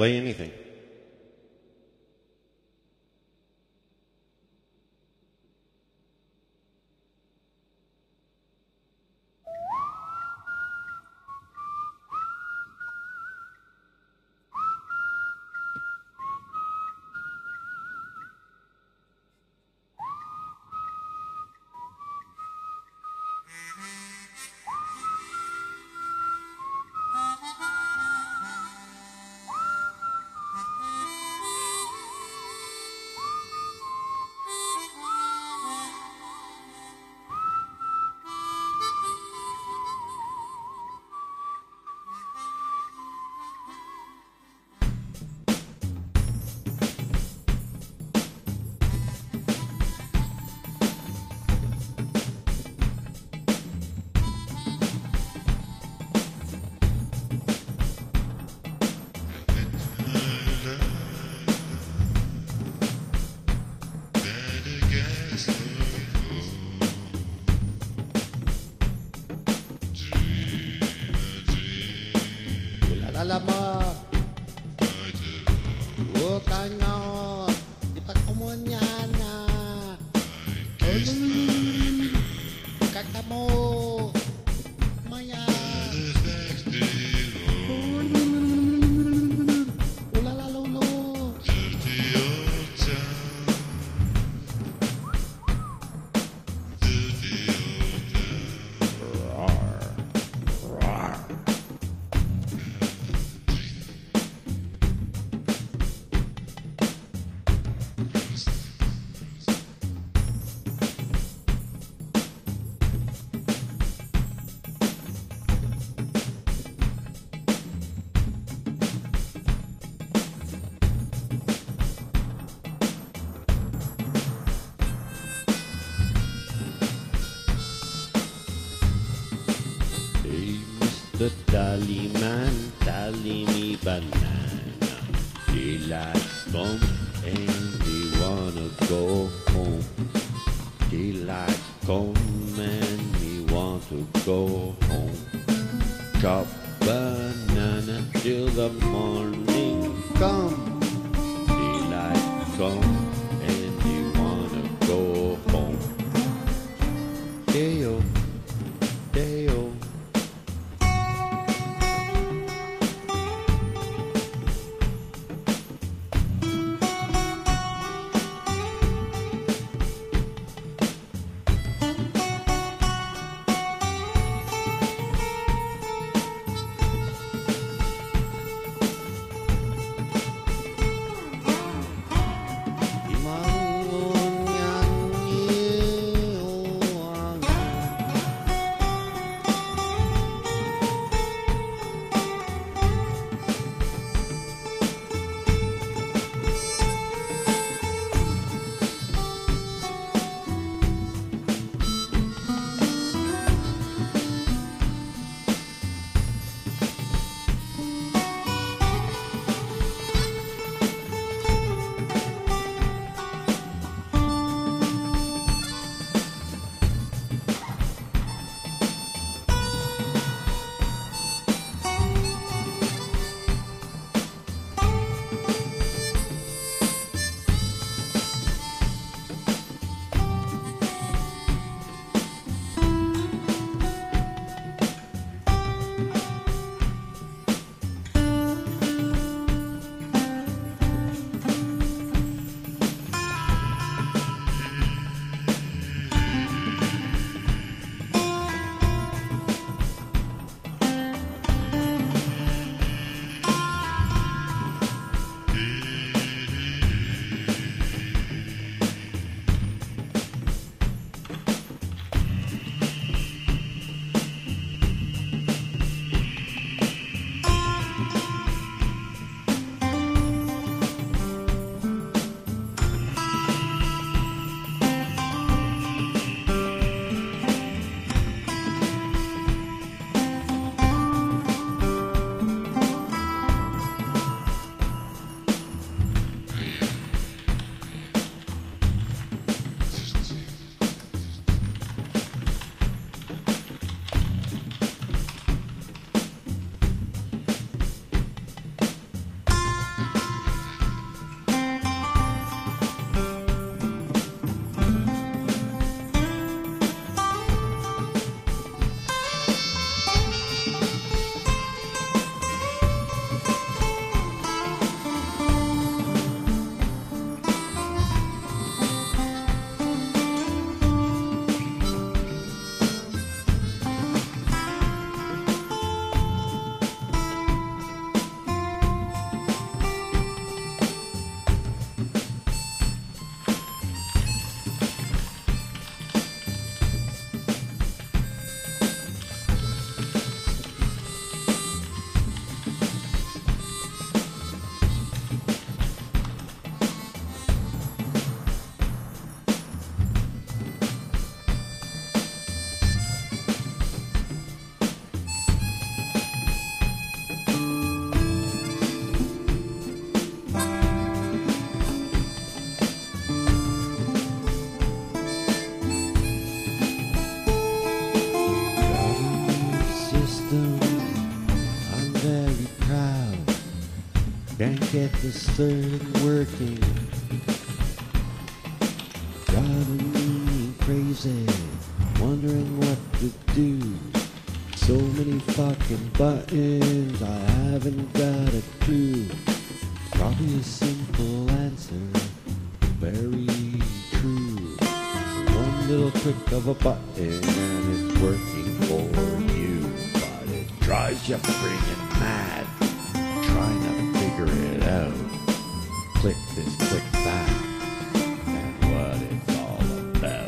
play anything. Alam mo, utang na ipagkumunyan na kaka mo maya ulalalolo The tally man, tally me banana. Daylight come and we wanna go home. Daylight come and we want to go home. Chop banana till the morning come. Daylight come and we wanna go home. Day-o, day-o. Can't get this thing working. Driving me crazy. Wondering what to do. So many fucking buttons, I haven't got a clue. Probably a simple answer, very true. One little click of a button and it's working for you. But it drives you friggin' mad, trying to figure it out. Click this, click that, and what it's all about.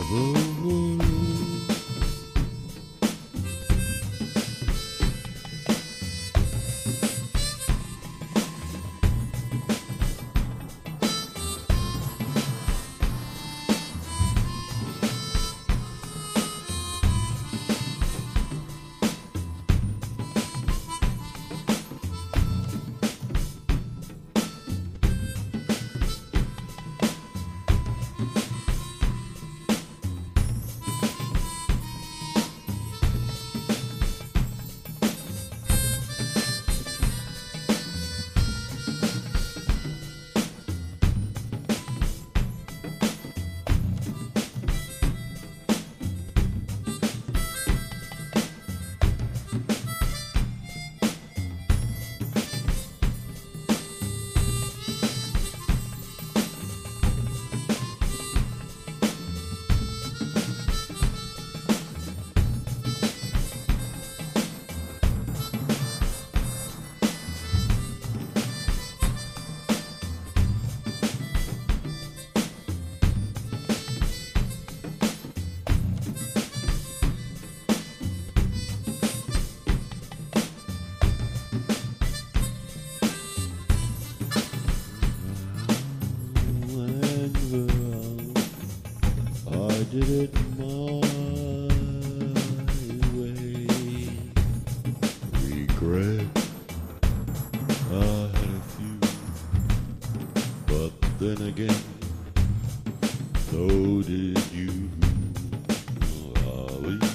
Did it my way. Regret, I had a few, but then again, so did you. Ali.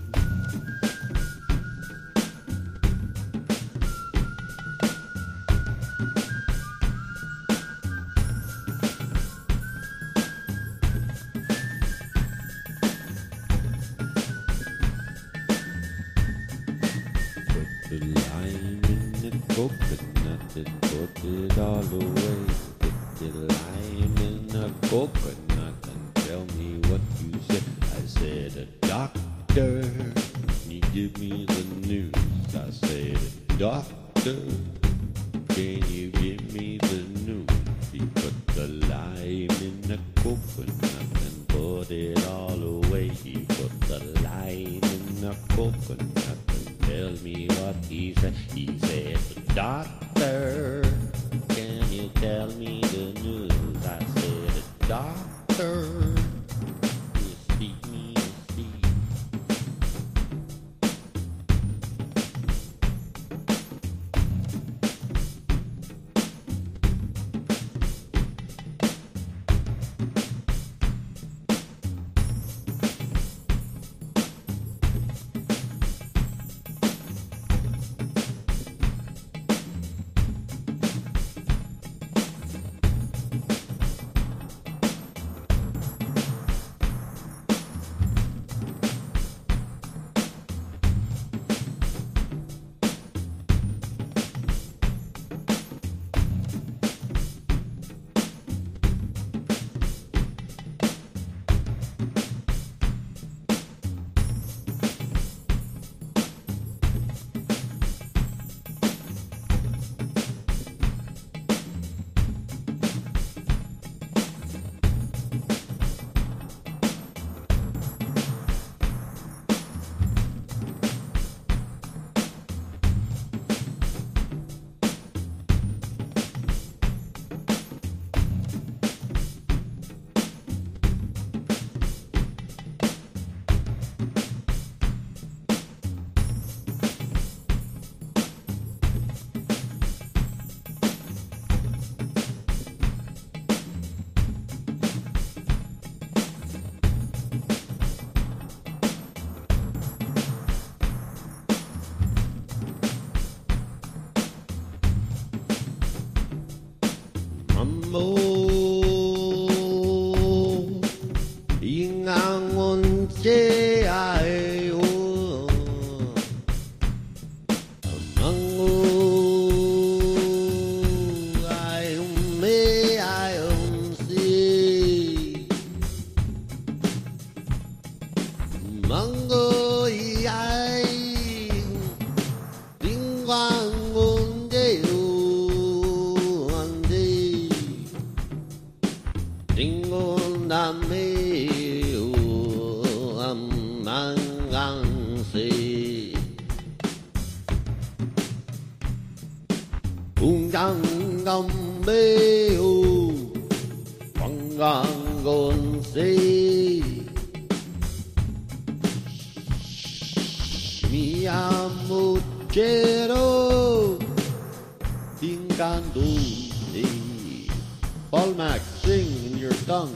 The lime in the coconut and put it all away. Put the lime in the coconut and tell me what you said. I said, a doctor, can you give me the news? I said, doctor, can you give me the news? He put the lime in the coconut and put it all away. He put the lime in the coconut. Tell me what he said. He said, doctor, can you tell me the news? I said, doctor, you speak me to speak. Mambo 인강원 제아에요 망고 아용메 아용시 망고 이아이 인강원 제요 Dingo na meu Tangameo, Wangangonse, Miamuchero, Tingandundi. Paul Mac, sing in your tongue.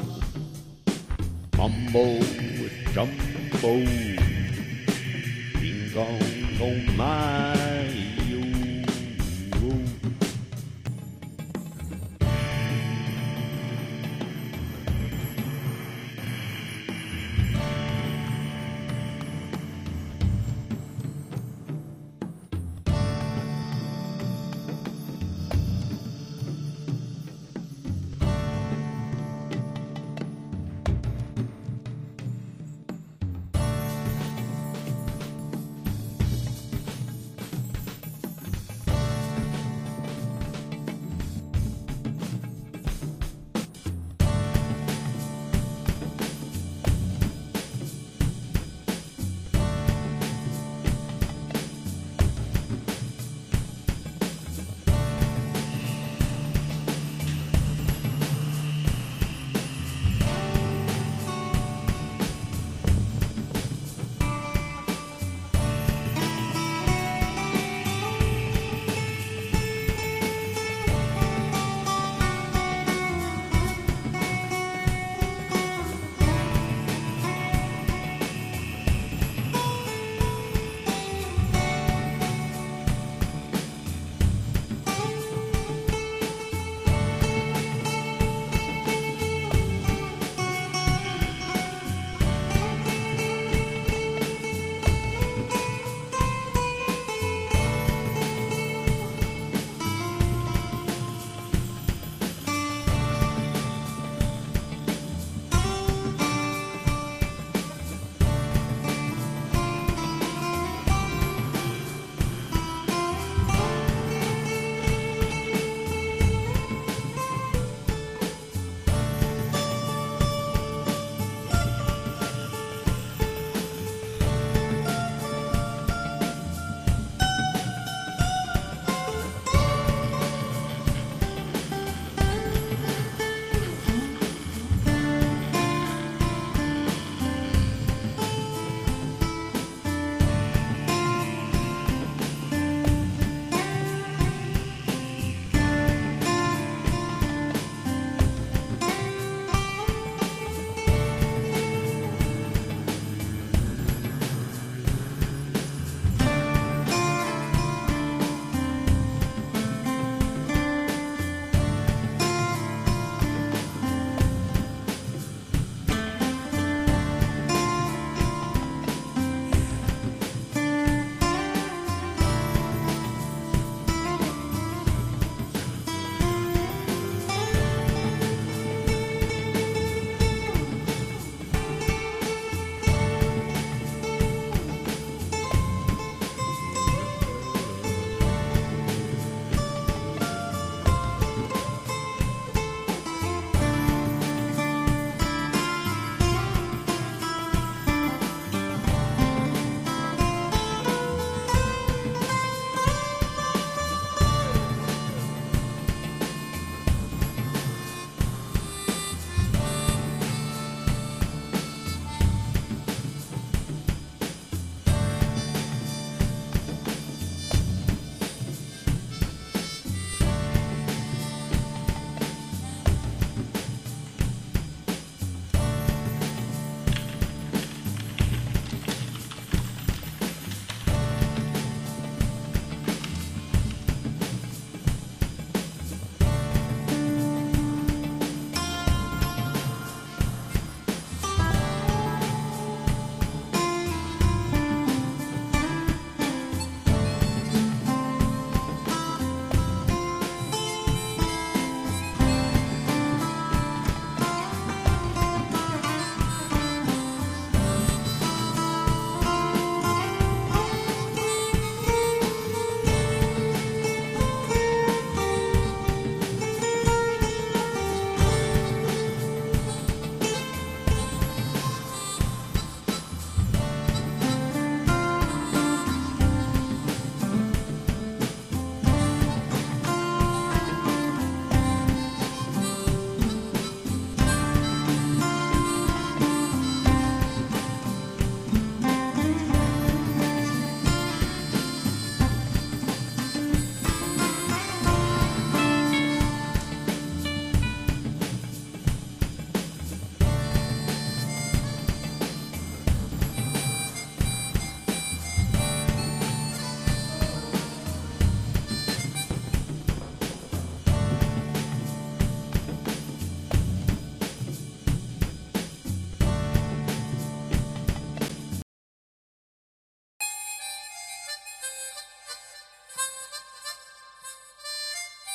Mambo jumbo, ding dong, oh my.